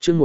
chương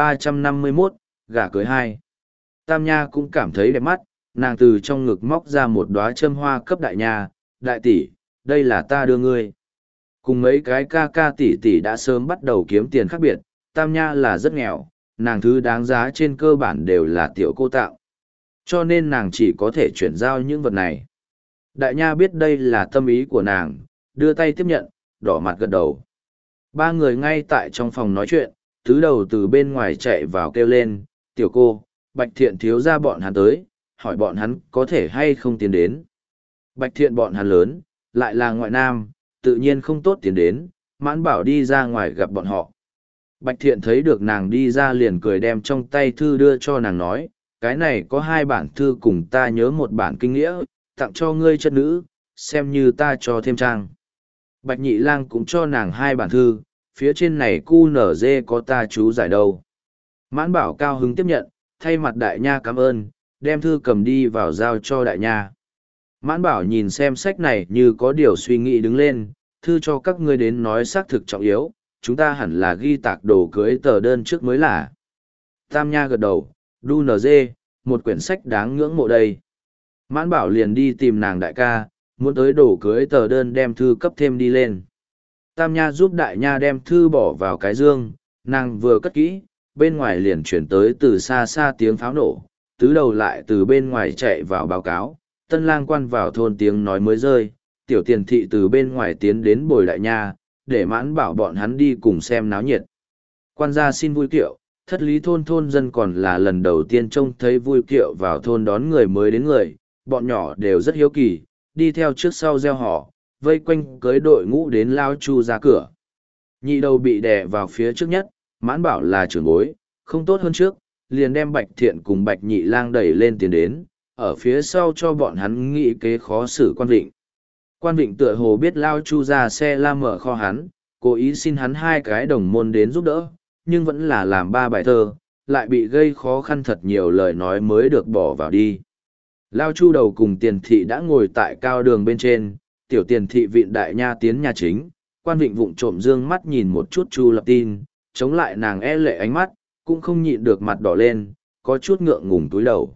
1351, gả cưới hai. Tam Nha cũng cảm thấy đẹp mắt, nàng từ trong ngực móc ra một đóa châm hoa cấp đại nha, đại tỷ, đây là ta đưa ngươi. Cùng mấy cái ca ca tỷ tỷ đã sớm bắt đầu kiếm tiền khác biệt, Tam Nha là rất nghèo, nàng thứ đáng giá trên cơ bản đều là tiểu cô tạo. Cho nên nàng chỉ có thể chuyển giao những vật này. Đại Nha biết đây là tâm ý của nàng, đưa tay tiếp nhận, đỏ mặt gật đầu. Ba người ngay tại trong phòng nói chuyện, tứ đầu từ bên ngoài chạy vào kêu lên, tiểu cô, Bạch Thiện thiếu ra bọn hắn tới, hỏi bọn hắn có thể hay không tiến đến. Bạch Thiện bọn hắn lớn, lại là ngoại nam, tự nhiên không tốt tiến đến, Mãn Bảo đi ra ngoài gặp bọn họ. Bạch Thiện thấy được nàng đi ra liền cười đem trong tay thư đưa cho nàng nói, cái này có 2 bản thư cùng ta nhớ một bản kinh nghĩa, tặng cho ngươi chất nữ, xem như ta cho thêm trang. Bạch Nhị Lang cũng cho nàng 2 bản thư, phía trên này cu nở dê có ta chú giải đâu. Mãn Bảo cao hứng tiếp nhận, thay mặt đại nha cảm ơn, đem thư cầm đi vào giao cho đại nha. Mãn Bảo nhìn xem sách này như có điều suy nghĩ đứng lên, thư cho các ngươi đến nói xác thực trọng yếu, chúng ta hẳn là ghi tạc đồ cưới tờ đơn trước mới là. Tam Nha gật đầu, đu nở dê, một quyển sách đáng ngưỡng mộ đây. Mãn Bảo liền đi tìm nàng đại ca, muốn tới đồ cưới tờ đơn đem thư cấp thêm đi lên. Tam Nha giúp đại nha đem thư bỏ vào cái dương, nàng vừa cất kỹ, bên ngoài liền chuyển tới từ xa xa tiếng pháo nổ, tứ đầu lại từ bên ngoài chạy vào báo cáo, tân lang quan vào thôn tiếng nói mới rơi, tiểu tiền thị từ bên ngoài tiến đến bồi đại nha, để Mãn Bảo bọn hắn đi cùng xem náo nhiệt. Quan gia xin vui kiệu, thất lý thôn thôn dân còn là lần đầu tiên trông thấy vui kiệu vào thôn đón người mới đến người, bọn nhỏ đều rất hiếu kỳ, đi theo trước sau gieo họ, vây quanh cưới đội ngũ đến lao chu ra cửa. Nhị đầu bị đè vào phía trước nhất, Mãn Bảo là trưởng bối, không tốt hơn trước, liền đem Bạch Thiện cùng Bạch Nhị Lang đẩy lên tiền đến, ở phía sau cho bọn hắn nghĩ kế khó xử Quan Vịnh. Quan Vịnh tựa hồ biết lao chu ra xe la mở kho hắn, cố ý xin hắn 2 cái đồng môn đến giúp đỡ, nhưng vẫn là làm 3 bài thơ, lại bị gây khó khăn thật nhiều lời nói mới được bỏ vào đi. Lao chu đầu cùng tiền thị đã ngồi tại cao đường bên trên, tiểu tiền thị vịn đại nha tiến nhà chính, Quan Vịnh vụng trộm dương mắt nhìn một chút Chu Lập Tin, chống lại nàng e lệ ánh mắt, cũng không nhịn được mặt đỏ lên, có chút ngượng ngùng túi đầu.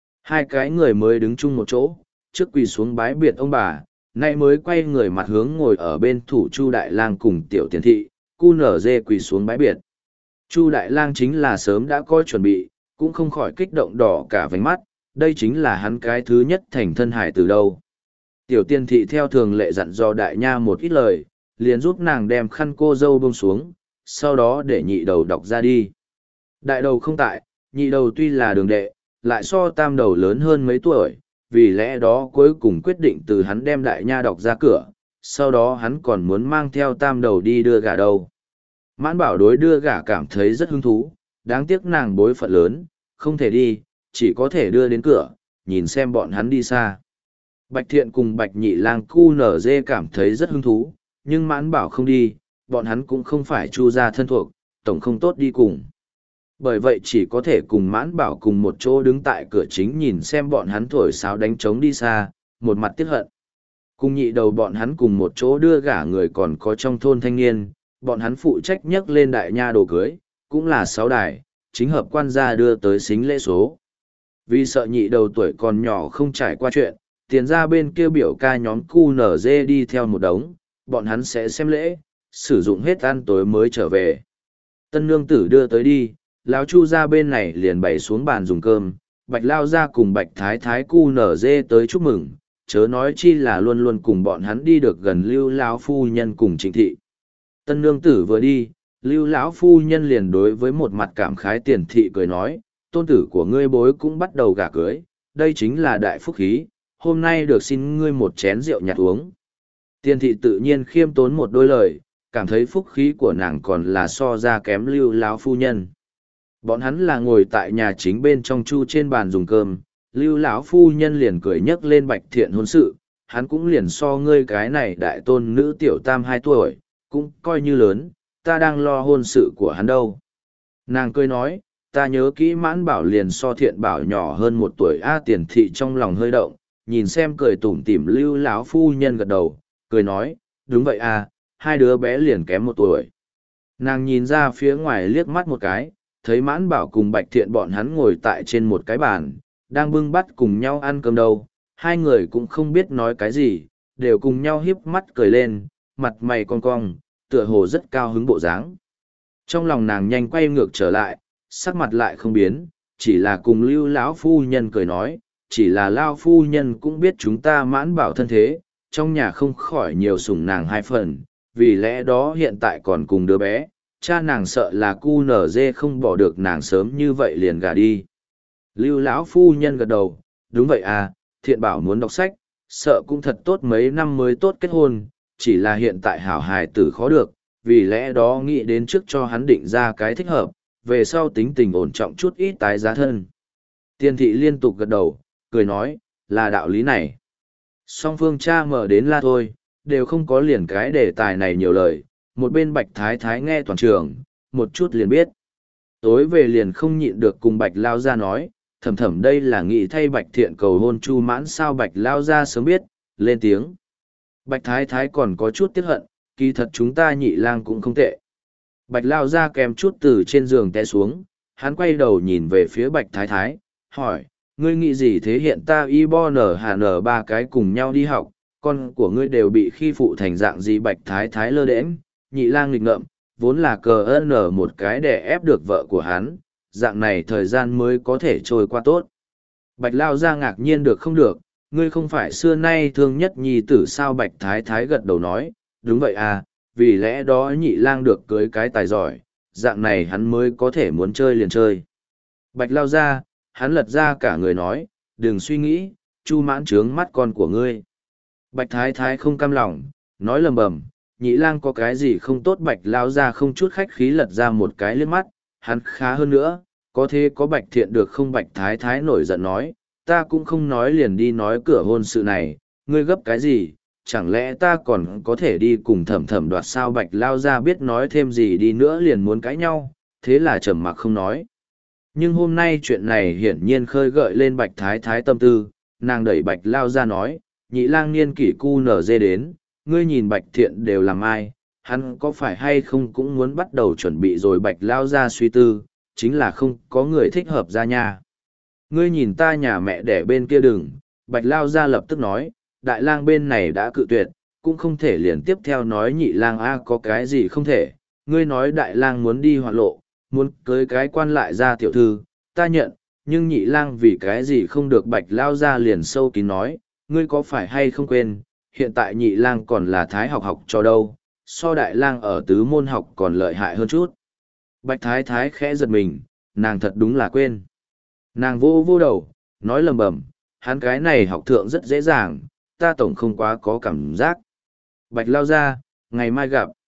2 cái người mới đứng chung một chỗ, trước quỳ xuống bái biệt ông bà, nay mới quay người mặt hướng ngồi ở bên thủ Chu Đại Lang cùng tiểu tiền thị, cu nở dê quỳ xuống bái biệt. Chu Đại Lang chính là sớm đã có chuẩn bị, cũng không khỏi kích động đỏ cả vành mắt, đây chính là hắn cái thứ nhất thành thân hải từ đâu. Tiểu tiền thị theo thường lệ dặn dò đại nha một ít lời, liền giúp nàng đem khăn cô dâu buông xuống, sau đó để nhị đầu đọc ra đi. Đại đầu không tại, nhị đầu tuy là đường đệ, lại so tam đầu lớn hơn mấy tuổi, vì lẽ đó cuối cùng quyết định từ hắn đem đại nha đọc ra cửa, sau đó hắn còn muốn mang theo tam đầu đi đưa gả đâu. Mãn Bảo đối đưa gả cảm thấy rất hứng thú, đáng tiếc nàng bối phận lớn, không thể đi, chỉ có thể đưa đến cửa, nhìn xem bọn hắn đi xa. Bạch Thiện cùng Bạch Nhị Lang cu nở dê cảm thấy rất hứng thú, nhưng Mãn Bảo không đi, bọn hắn cũng không phải Chu gia thân thuộc, tổng không tốt đi cùng. Bởi vậy chỉ có thể cùng Mãn Bảo cùng một chỗ đứng tại cửa chính nhìn xem bọn hắn thổi sáo đánh trống đi xa, một mặt tiếc hận. Cùng nhị đầu bọn hắn cùng một chỗ đưa gả người còn có trong thôn thanh niên, bọn hắn phụ trách nhấc lên đại nha đồ cưới, cũng là 6 đài, chính hợp quan gia đưa tới xính lễ số. Vì sợ nhị đầu tuổi còn nhỏ không trải qua chuyện, tiền ra bên kia biểu ca nhóm cu nở dê đi theo một đống, bọn hắn sẽ xem lễ, sử dụng hết ăn tối mới trở về. Tân nương tử đưa tới đi, lão Chu ra bên này liền bày xuống bàn dùng cơm, Bạch Lao ra cùng Bạch Thái Thái cu nở dê tới chúc mừng, chớ nói chi là luôn luôn cùng bọn hắn đi được gần Lưu lão phu nhân cùng Trịnh thị. Tân nương tử vừa đi, Lưu lão phu nhân liền đối với một mặt cảm khái tiền thị cười nói, tôn tử của ngươi bối cũng bắt đầu gả cưới, đây chính là đại phúc khí, hôm nay được xin ngươi một chén rượu nhạt uống. Tiền thị tự nhiên khiêm tốn một đôi lời, cảm thấy phúc khí của nàng còn là so ra kém Lưu lão phu nhân. Bọn hắn là ngồi tại nhà chính bên trong chu trên bàn dùng cơm, Lưu lão phu nhân liền cười nhấc lên Bạch Thiện hôn sự, hắn cũng liền so ngươi cái này đại tôn nữ tiểu tam 2 tuổi, cũng coi như lớn, ta đang lo hôn sự của hắn đâu. Nàng cười nói, ta nhớ kỹ Mãn Bảo liền so Thiện Bảo nhỏ hơn 1 tuổi a. Tiền thị trong lòng hơi động, nhìn xem cười tủm tỉm Lưu lão phu nhân gật đầu, cười nói, đúng vậy a, 2 đứa bé liền kém 1 tuổi. Nàng nhìn ra phía ngoài liếc mắt một cái, thấy Mãn Bảo cùng Bạch Thiện bọn hắn ngồi tại trên một cái bàn, đang bưng bát cùng nhau ăn cơm đâu. Hai người cũng không biết nói cái gì, đều cùng nhau hiếp mắt cười lên, mặt mày cong cong, tựa hồ rất cao hứng bộ dáng. Trong lòng nàng nhanh quay ngược trở lại, sắc mặt lại không biến, chỉ là cùng Lưu lão phu nhân cười nói, chỉ là Lao phu nhân cũng biết chúng ta Mãn Bảo thân thế, trong nhà không khỏi nhiều sủng nàng hai phần, vì lẽ đó hiện tại còn cùng đứa bé, cha nàng sợ là cu nở dê không bỏ được nàng sớm như vậy liền gả đi. Lưu lão phu nhân gật đầu, đúng vậy à, Thiện Bảo muốn đọc sách, sợ cũng thật tốt mấy năm mới tốt kết hôn, chỉ là hiện tại hảo hài tử khó được, vì lẽ đó nghĩ đến trước cho hắn định ra cái thích hợp, về sau tính tình ổn trọng chút ít tái giá thân. Tiên thị liên tục gật đầu, cười nói, là đạo lý này. Song phương cha mở đến la thôi, đều không có liền cái đề tài này nhiều lời, một bên Bạch Thái Thái nghe toàn trường, một chút liền biết. Tối về liền không nhịn được cùng Bạch Lao ra nói, thầm thầm đây là nghĩ thay Bạch Thiện cầu hôn Chu Mãn sao Bạch Lao ra sớm biết, lên tiếng. Bạch Thái Thái còn có chút tiếc hận, kỳ thật chúng ta Nhị Lang cũng không tệ. Bạch Lao ra kèm chút từ trên giường té xuống, hắn quay đầu nhìn về phía Bạch Thái Thái, hỏi, ngươi nghĩ gì thế hiện ta y bo nở hà nở ba cái cùng nhau đi học, con của ngươi đều bị khi phụ thành dạng gì Bạch Thái Thái lơ đễnh, Nhị Lang nghịch ngợm, vốn là cờ ơn nở một cái để ép được vợ của hắn, dạng này thời gian mới có thể trôi qua tốt. Bạch Lao ra ngạc nhiên được không được, ngươi không phải xưa nay thương nhất nhi tử sao Bạch Thái Thái gật đầu nói, đúng vậy à, vì lẽ đó Nhị Lang được cưới cái tài giỏi, dạng này hắn mới có thể muốn chơi liền chơi. Bạch Lao ra, hắn lật ra cả người nói, đừng suy nghĩ, Chu Mãn trướng mắt con của ngươi. Bạch Thái Thái không cam lòng, nói lầm bầm, Nhị Lang có cái gì không tốt Bạch Lao ra không chút khách khí lật ra một cái liếc mắt, hắn khá hơn nữa, có thế có Bạch Thiện được không Bạch Thái Thái nổi giận nói, ta cũng không nói liền đi nói cửa hôn sự này, ngươi gấp cái gì, chẳng lẽ ta còn có thể đi cùng thẩm thẩm đoạt sao Bạch Lao ra biết nói thêm gì đi nữa liền muốn cãi nhau, thế là trầm mặc không nói. Nhưng hôm nay chuyện này hiển nhiên khơi gợi lên Bạch Thái Thái tâm tư, nàng đẩy Bạch Lao ra nói, Nhị Lang niên kỷ cu nở dê đến, ngươi nhìn Bạch Thiện đều làm ai, hắn có phải hay không cũng muốn bắt đầu chuẩn bị rồi Bạch Lao ra suy tư, chính là không có người thích hợp ra nhà. Ngươi nhìn ta nhà mẹ đẻ bên kia đừng, Bạch Lao ra lập tức nói, Đại Lang bên này đã cự tuyệt, cũng không thể liền tiếp theo nói Nhị Lang a có cái gì không thể, ngươi nói Đại Lang muốn đi hoạn lộ, muốn cưới cái quan lại ra tiểu thư, ta nhận, nhưng Nhị Lang vì cái gì không được Bạch Lao ra liền sâu kín nói, ngươi có phải hay không quên, hiện tại Nhị Lang còn là thái học học cho đâu, so Đại Lang ở tứ môn học còn lợi hại hơn chút. Bạch Thái Thái khẽ giật mình, nàng thật đúng là quên. Nàng vô vô đầu, nói lầm bầm, hắn cái này học thượng rất dễ dàng, ta tổng không quá có cảm giác. Bạch Lao ra, ngày mai gặp.